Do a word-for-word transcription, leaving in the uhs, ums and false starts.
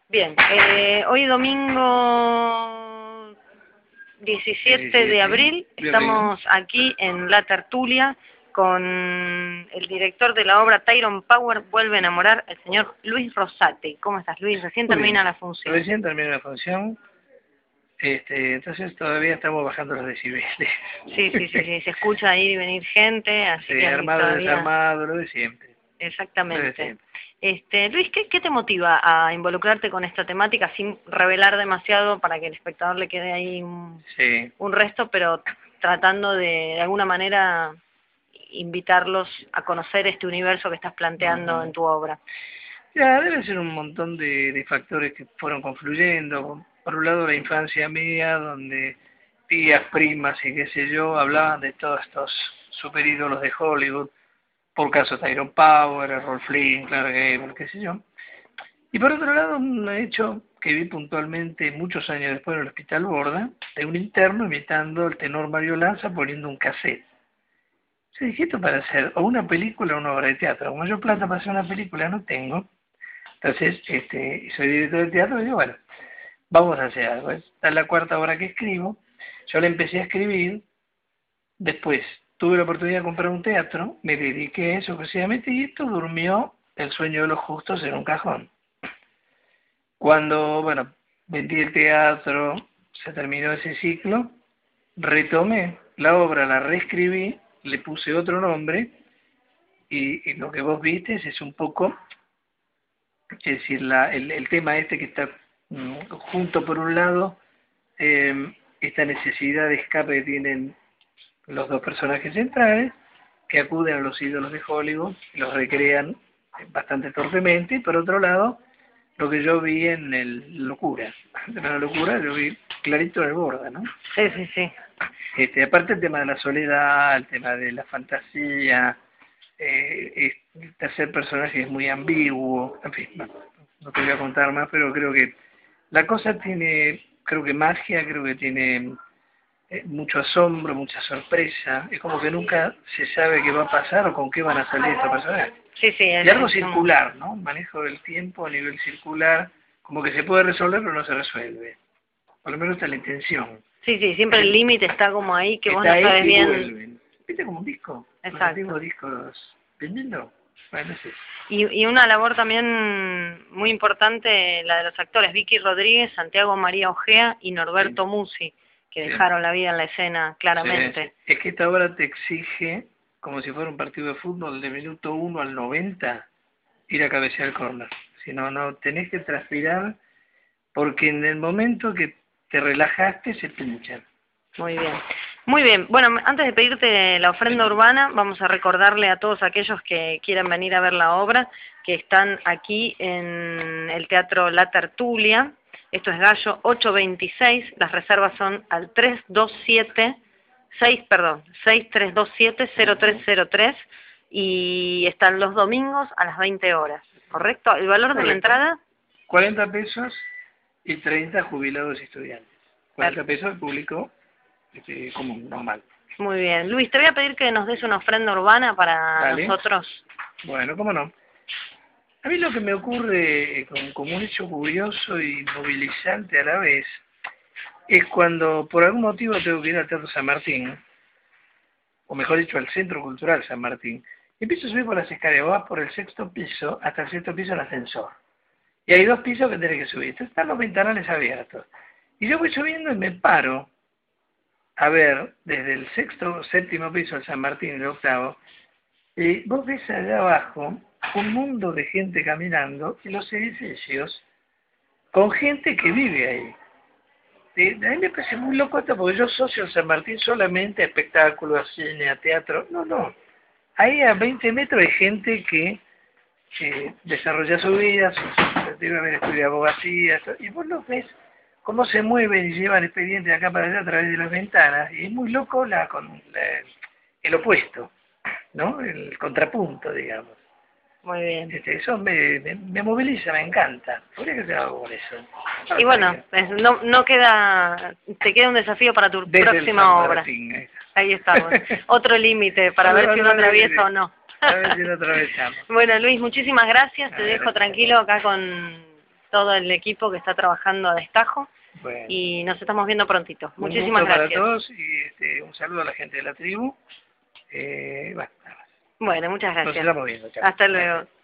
Bien, eh, hoy domingo diecisiete de abril estamos aquí en La Tertulia con el director de la obra Tyrone Power Vuelve a enamorar, el señor Luis Rosati. ¿Cómo estás, Luis? Recién Muy termina bien. la función. Recién termina la función, este, entonces todavía estamos bajando los decibeles. Sí, sí, sí, sí, se escucha ir y venir gente, así Sí, que armado, todavía... desarmado, lo de siempre. Exactamente. Lo de siempre. Este, Luis, ¿qué, ¿qué te motiva a involucrarte con esta temática sin revelar demasiado para que el espectador le quede ahí un, Sí. un resto, pero tratando de, de alguna manera invitarlos a conocer este universo que estás planteando uh-huh. en tu obra? Ya, debe ser un montón de, de factores que fueron confluyendo. Por un lado, la infancia mía, donde tías, primas y qué sé yo, hablaban de todos estos super ídolos de Hollywood, por caso Tyrone Power, Errol Flynn, Clark Gable, qué sé yo. Y por otro lado, un hecho que vi puntualmente muchos años después en el Hospital Borda, de un interno imitando al tenor Mario Lanza poniendo un cassette. Yo dije, esto para hacer o una película o una obra de teatro. Como yo plata para hacer una película no tengo, entonces este, soy director de teatro y digo, bueno, vamos a hacer algo. Esta es la cuarta obra que escribo. Yo la empecé a escribir, después tuve la oportunidad de comprar un teatro, me dediqué a eso precisamente y esto durmió El sueño de los justos en un cajón. Cuando, bueno, vendí el teatro, se terminó ese ciclo, retomé la obra, la reescribí, le puse otro nombre y, y lo que vos viste es un poco, es decir, la, el, el tema este que está mm, junto por un lado, eh, esta necesidad de escape que tienen los dos personajes centrales, que acuden a los ídolos de Hollywood, y los recrean bastante torpemente, y por otro lado, lo que yo vi en el Locura. En la Locura yo vi clarito en el Borda, ¿no? Sí, sí, sí. Este, aparte el tema de la soledad, el tema de la fantasía, eh, el tercer personaje es muy ambiguo, en fin, no, no te voy a contar más, pero creo que la cosa tiene, creo que magia, creo que tiene eh, mucho asombro, mucha sorpresa, es como que nunca se sabe qué va a pasar o con qué van a salir estos personajes. Sí, sí, y es, algo es circular, ¿no? Manejo del tiempo a nivel circular, como que se puede resolver pero no se resuelve. Por lo menos está la intención. Sí, sí, siempre el límite está como ahí, que está vos no ahí sabes y bien. Vuelven. ¿Viste como un disco? Exacto. Tengo discos vendiendo. Bueno, sí. Y, y una labor también muy importante, la de los actores Vicky Rodríguez, Santiago María Ojea y Norberto sí. Musi, que sí. dejaron la vida en la escena claramente. Sí. Es que esta obra te exige, como si fuera un partido de fútbol, de minuto uno al noventa, ir a cabecear el córner. Si no, no, tenés que transpirar, porque en el momento que te relajaste, se pinchan. Muy bien. Muy bien. Bueno, antes de pedirte la ofrenda urbana, vamos a recordarle a todos aquellos que quieran venir a ver la obra, que están aquí en el Teatro La Tertulia. Esto es Gallo ocho veintiséis. Las reservas son al tres dos siete, seis, perdón, seis tres dos siete cero tres cero tres y están los domingos a las veinte horas. ¿Correcto? ¿El valor Correcto. de la entrada? cuarenta pesos y treinta jubilados y estudiantes. cuarenta pesos al público este, común, normal. Muy bien. Luis, te voy a pedir que nos des una ofrenda urbana para Dale. nosotros. Bueno, cómo no. A mí lo que me ocurre como, como un hecho curioso y movilizante a la vez es cuando por algún motivo tengo que ir al Teatro San Martín, o mejor dicho al Centro Cultural San Martín, y empiezo a subir por las escaleras, vas por el sexto piso hasta el sexto piso en ascensor. Y hay dos pisos que tenés que subir. Entonces están los ventanales abiertos. Y yo voy subiendo y me paro a ver desde el sexto, séptimo piso del San Martín, el octavo, y vos ves allá abajo un mundo de gente caminando y los edificios con gente que vive ahí. Y a mí me parece muy loco esto porque yo socio en San Martín solamente a espectáculos, a cine, a teatro. No, no. Ahí a veinte metros hay gente que eh, desarrolla su vida, tiene una estudio de abogacía, y vos lo ves cómo se mueven y llevan expedientes de acá para allá a través de las ventanas, y es muy loco la, con la, el opuesto, ¿no? El contrapunto, digamos. Muy bien. Este, eso me, me, me moviliza, me encanta. Podría que sea algo con eso. No, y bueno, es, no, no queda, te queda un desafío para tu Desde próxima obra. Martín, ahí, ahí estamos. Otro límite para ver si uno atraviesa o no. A ver si lo atravesamos. Bueno, Luis, muchísimas gracias. A te ver, dejo tranquilo acá con, todo el equipo que está trabajando a destajo. Bueno. Y nos estamos viendo prontito. Un Muchísimas gusto gracias. para todos y este, un saludo a la gente de la tribu. Eh, bueno, nada más. Bueno, muchas Nos gracias. estamos viendo. Chao. Hasta luego.